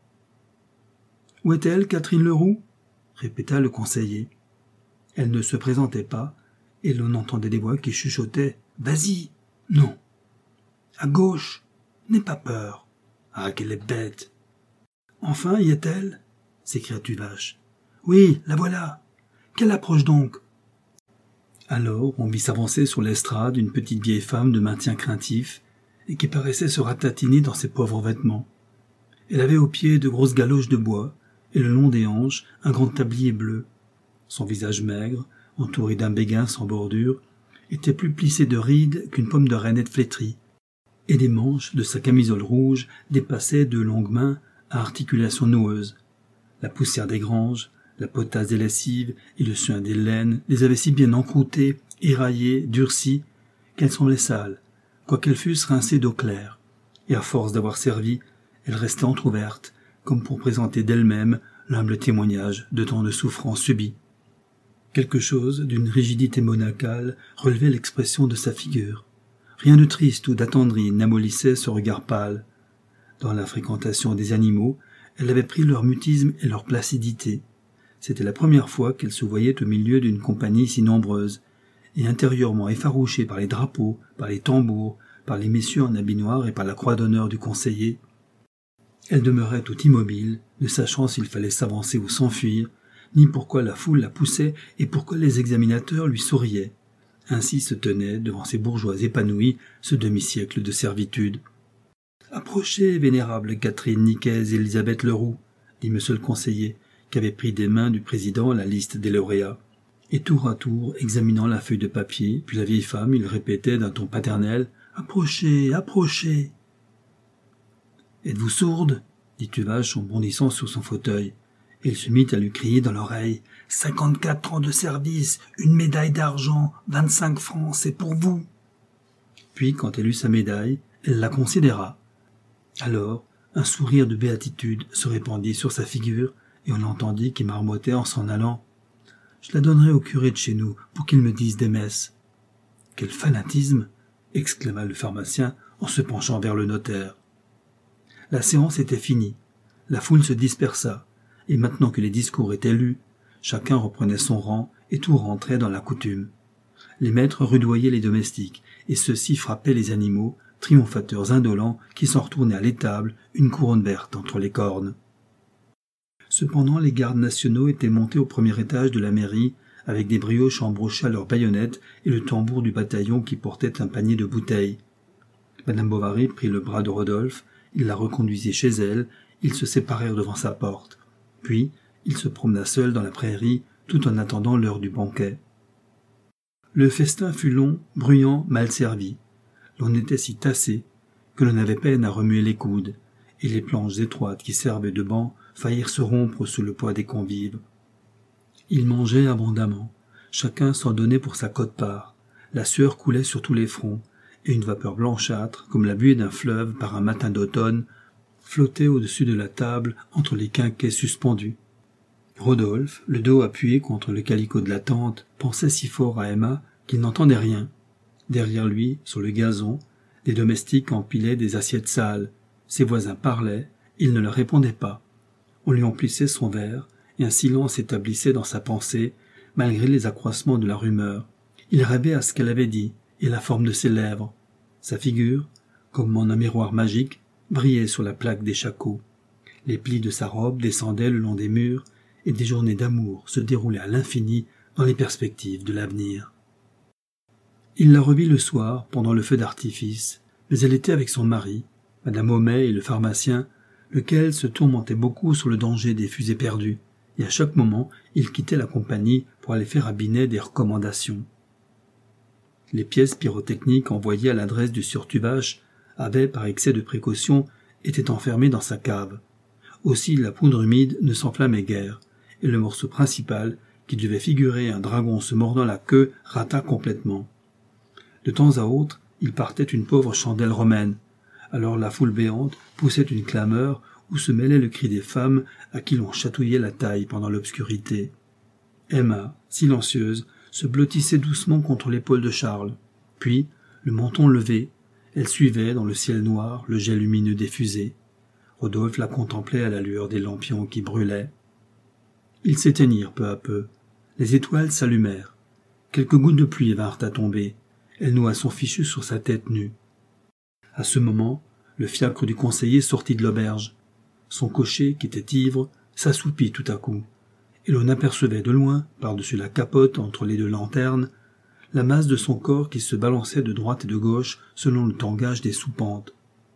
« Où est-elle, Catherine Leroux ?» répéta le conseiller. Elle ne se présentait pas, et l'on entendait des voix qui chuchotaient « Vas-y !»« Non !»« À gauche !»« N'aie pas peur !»« Ah, qu'elle est bête !»« Enfin, y est-elle ?» s'écria Tuvache. « Oui, la voilà. Qu'elle approche donc !» Alors on vit s'avancer sur l'estrade une petite vieille femme de maintien craintif et qui paraissait se ratatiner dans ses pauvres vêtements. Elle avait aux pieds de grosses galoches de bois et le long des hanches un grand tablier bleu. Son visage maigre, entouré d'un béguin sans bordure, était plus plissé de rides qu'une pomme de reinette flétrie, et des manches de sa camisole rouge dépassaient de longues mains à articulations noueuses. La poussière des granges, la potasse des lessives et le suint des laines les avaient si bien encroûtées, éraillées, durcies, qu'elles semblaient sales, quoiqu'elles fussent rincées d'eau claire, et à force d'avoir servi, elles restaient entr'ouvertes, comme pour présenter d'elles-mêmes l'humble témoignage de tant de souffrances subies. Quelque chose d'une rigidité monacale relevait l'expression de sa figure. Rien de triste ou d'attendri n'amollissait ce regard pâle. Dans la fréquentation des animaux, elle avait pris leur mutisme et leur placidité. C'était la première fois qu'elle se voyait au milieu d'une compagnie si nombreuse, et intérieurement effarouchée par les drapeaux, par les tambours, par les messieurs en habit noir et par la croix d'honneur du conseiller. Elle demeurait tout immobile, ne sachant s'il fallait s'avancer ou s'enfuir, ni pourquoi la foule la poussait et pourquoi les examinateurs lui souriaient. Ainsi se tenait, devant ces bourgeois épanouis, ce demi-siècle de servitude. « Approchez, vénérable Catherine Nicaise Élisabeth Leroux, » dit monsieur le conseiller, qui avait pris des mains du président la liste des lauréats. Et tour à tour, examinant la feuille de papier, puis la vieille femme, il répétait d'un ton paternel « Approchez, approchez !»« Êtes-vous sourde ?» dit Tuvache en bondissant sur son fauteuil. Et il se mit à lui crier dans l'oreille « Cinquante-quatre ans de service, une médaille d'argent, vingt-cinq francs, c'est pour vous !» Puis, quand elle eut sa médaille, elle la considéra. Alors, un sourire de béatitude se répandit sur sa figure, et on l'entendit qui marmottait en s'en allant. « Je la donnerai au curé de chez nous pour qu'il me dise des messes. »« Quel fanatisme !» exclama le pharmacien en se penchant vers le notaire. La séance était finie. La foule se dispersa, et maintenant que les discours étaient lus, chacun reprenait son rang et tout rentrait dans la coutume. Les maîtres rudoyaient les domestiques, et ceux-ci frappaient les animaux, triomphateurs indolents qui s'en retournaient à l'étable, une couronne verte entre les cornes. Cependant, les gardes nationaux étaient montés au premier étage de la mairie, avec des brioches embrochées à leurs baïonnettes et le tambour du bataillon qui portait un panier de bouteilles. Madame Bovary prit le bras de Rodolphe, il la reconduisit chez elle, ils se séparèrent devant sa porte. Puis, il se promena seul dans la prairie, tout en attendant l'heure du banquet. Le festin fut long, bruyant, mal servi. L'on était si tassé que l'on avait peine à remuer les coudes, et les planches étroites qui servaient de banc faillirent se rompre sous le poids des convives. Ils mangeaient abondamment, chacun s'en donnait pour sa quote-part. La sueur coulait sur tous les fronts, et une vapeur blanchâtre, comme la buée d'un fleuve par un matin d'automne, flottait au-dessus de la table entre les quinquets suspendus. Rodolphe, le dos appuyé contre le calicot de la tente, pensait si fort à Emma qu'il n'entendait rien. Derrière lui, sur le gazon, des domestiques empilaient des assiettes sales. Ses voisins parlaient, il ne leur répondait pas. On lui emplissait son verre, et un silence s'établissait dans sa pensée, malgré les accroissements de la rumeur. Il rêvait à ce qu'elle avait dit, et la forme de ses lèvres. Sa figure, comme en un miroir magique, brillait sur la plaque des shakos. Les plis de sa robe descendaient le long des murs, et des journées d'amour se déroulaient à l'infini dans les perspectives de l'avenir. Il la revit le soir, pendant le feu d'artifice, mais elle était avec son mari, Madame Homais et le pharmacien, lequel se tourmentait beaucoup sur le danger des fusées perdues, et à chaque moment il quittait la compagnie pour aller faire à Binet des recommandations. Les pièces pyrotechniques envoyées à l'adresse du sieur Tuvache avaient, par excès de précaution, été enfermées dans sa cave. Aussi la poudre humide ne s'enflammait guère, et le morceau principal, qui devait figurer un dragon se mordant la queue, rata complètement. De temps à autre, il partait une pauvre chandelle romaine. Alors la foule béante poussait une clameur où se mêlait le cri des femmes à qui l'on chatouillait la taille pendant l'obscurité. Emma, silencieuse, se blottissait doucement contre l'épaule de Charles. Puis, le menton levé, elle suivait dans le ciel noir le jet lumineux des fusées. Rodolphe la contemplait à la lueur des lampions qui brûlaient. Ils s'éteignirent peu à peu. Les étoiles s'allumèrent. Quelques gouttes de pluie vinrent à tomber. Elle noua son fichu sur sa tête nue. À ce moment, le fiacre du conseiller sortit de l'auberge. Son cocher, qui était ivre, s'assoupit tout à coup, et l'on apercevait de loin, par-dessus la capote entre les deux lanternes, la masse de son corps qui se balançait de droite et de gauche selon le tangage des soupentes.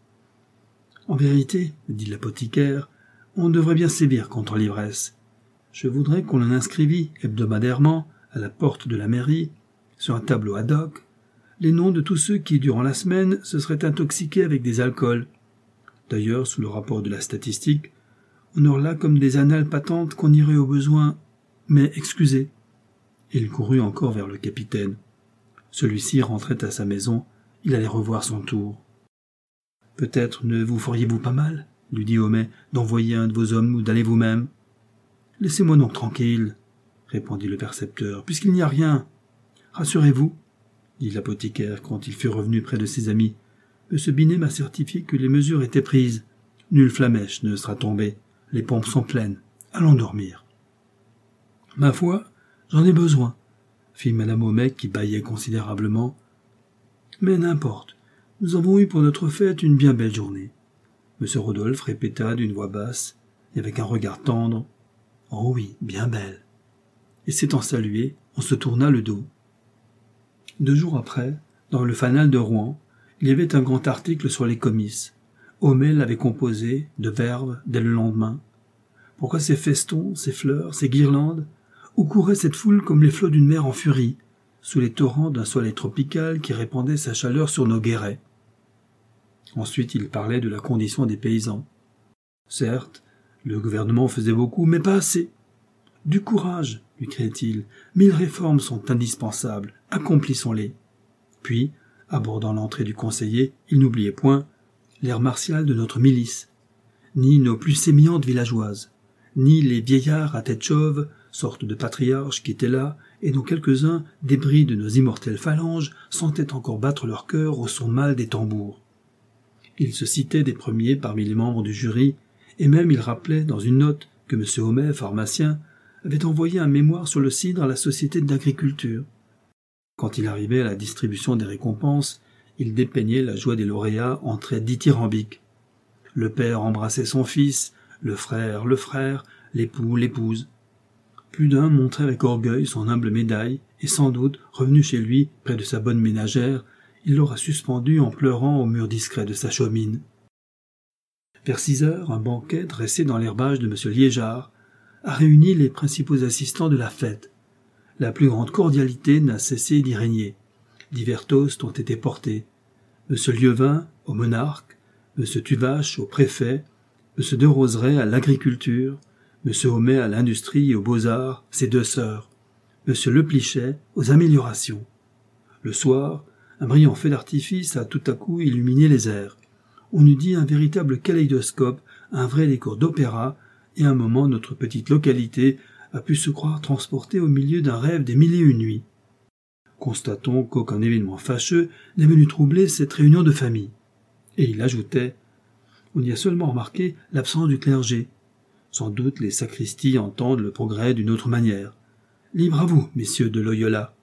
« En vérité, dit l'apothicaire, on devrait bien sévir contre l'ivresse. Je voudrais qu'on en inscrivît hebdomadairement, à la porte de la mairie, sur un tableau ad hoc, les noms de tous ceux qui, durant la semaine, se seraient intoxiqués avec des alcools. D'ailleurs, sous le rapport de la statistique, on aurait là comme des annales patentes qu'on irait au besoin, mais excusez. » Il courut encore vers le capitaine. Celui-ci rentrait à sa maison, il allait revoir son tour. « Peut-être ne vous feriez-vous pas mal, lui dit Homais, d'envoyer un de vos hommes ou d'aller vous-même. »« Laissez-moi donc tranquille, répondit le percepteur, puisqu'il n'y a rien. Rassurez-vous, dit l'apothicaire quand il fut revenu près de ses amis. Monsieur Binet m'a certifié que les mesures étaient prises. Nulle flamèche ne sera tombée. Les pompes sont pleines. Allons dormir. Ma foi, j'en ai besoin, fit madame Homais qui bâillait considérablement. Mais n'importe. Nous avons eu pour notre fête une bien belle journée. Monsieur Rodolphe répéta d'une voix basse et avec un regard tendre. Oh oui, bien belle. Et s'étant salué, on se tourna le dos. Deux jours après, dans le Fanal de Rouen, il y avait un grand article sur les comices. Homais l'avait composé de verve dès le lendemain. Pourquoi ces festons, ces fleurs, ces guirlandes? Où courait cette foule comme les flots d'une mer en furie, sous les torrents d'un soleil tropical qui répandait sa chaleur sur nos guérets? Ensuite, il parlait de la condition des paysans. Certes, le gouvernement faisait beaucoup, mais pas assez. Du courage, lui criait-il. Mille réformes sont indispensables. Accomplissons-les. Puis, abordant l'entrée du conseiller, il n'oubliait point l'air martial de notre milice, ni nos plus sémillantes villageoises, ni les vieillards à tête chauve, sorte de patriarches qui étaient là, et dont quelques-uns, débris de nos immortelles phalanges, sentaient encore battre leur cœur au son mâle des tambours. Il se citait des premiers parmi les membres du jury, et même il rappelait dans une note que M. Homais, pharmacien, avait envoyé un mémoire sur le cidre à la Société d'agriculture. Quand il arrivait à la distribution des récompenses, il dépeignait la joie des lauréats en traits dithyrambiques. Le père embrassait son fils, le frère le frère, l'époux l'épouse. Plus d'un montrait avec orgueil son humble médaille, et sans doute, revenu chez lui, près de sa bonne ménagère, il l'aura suspendue en pleurant au mur discret de sa chaumine. Vers six heures, un banquet dressé dans l'herbage de M. Liégeard a réuni les principaux assistants de la fête. La plus grande cordialité n'a cessé d'y régner. Divers toasts ont été portés. M. Lieuvin au monarque, M. Tuvache au préfet, M. de Roseraie à l'agriculture, M. Homais à l'industrie et aux beaux-arts, ses deux sœurs, M. Leplichet aux améliorations. Le soir, un brillant feu d'artifice a tout à coup illuminé les airs. On eût dit un véritable kaléidoscope, un vrai décor d'opéra, et à un moment notre petite localité a pu se croire transportée au milieu d'un rêve des mille et une nuits. Constatons qu'aucun événement fâcheux n'est venu troubler cette réunion de famille. Et il ajoutait « On y a seulement remarqué l'absence du clergé. Sans doute les sacristies entendent le progrès d'une autre manière. Libre à vous, messieurs de Loyola.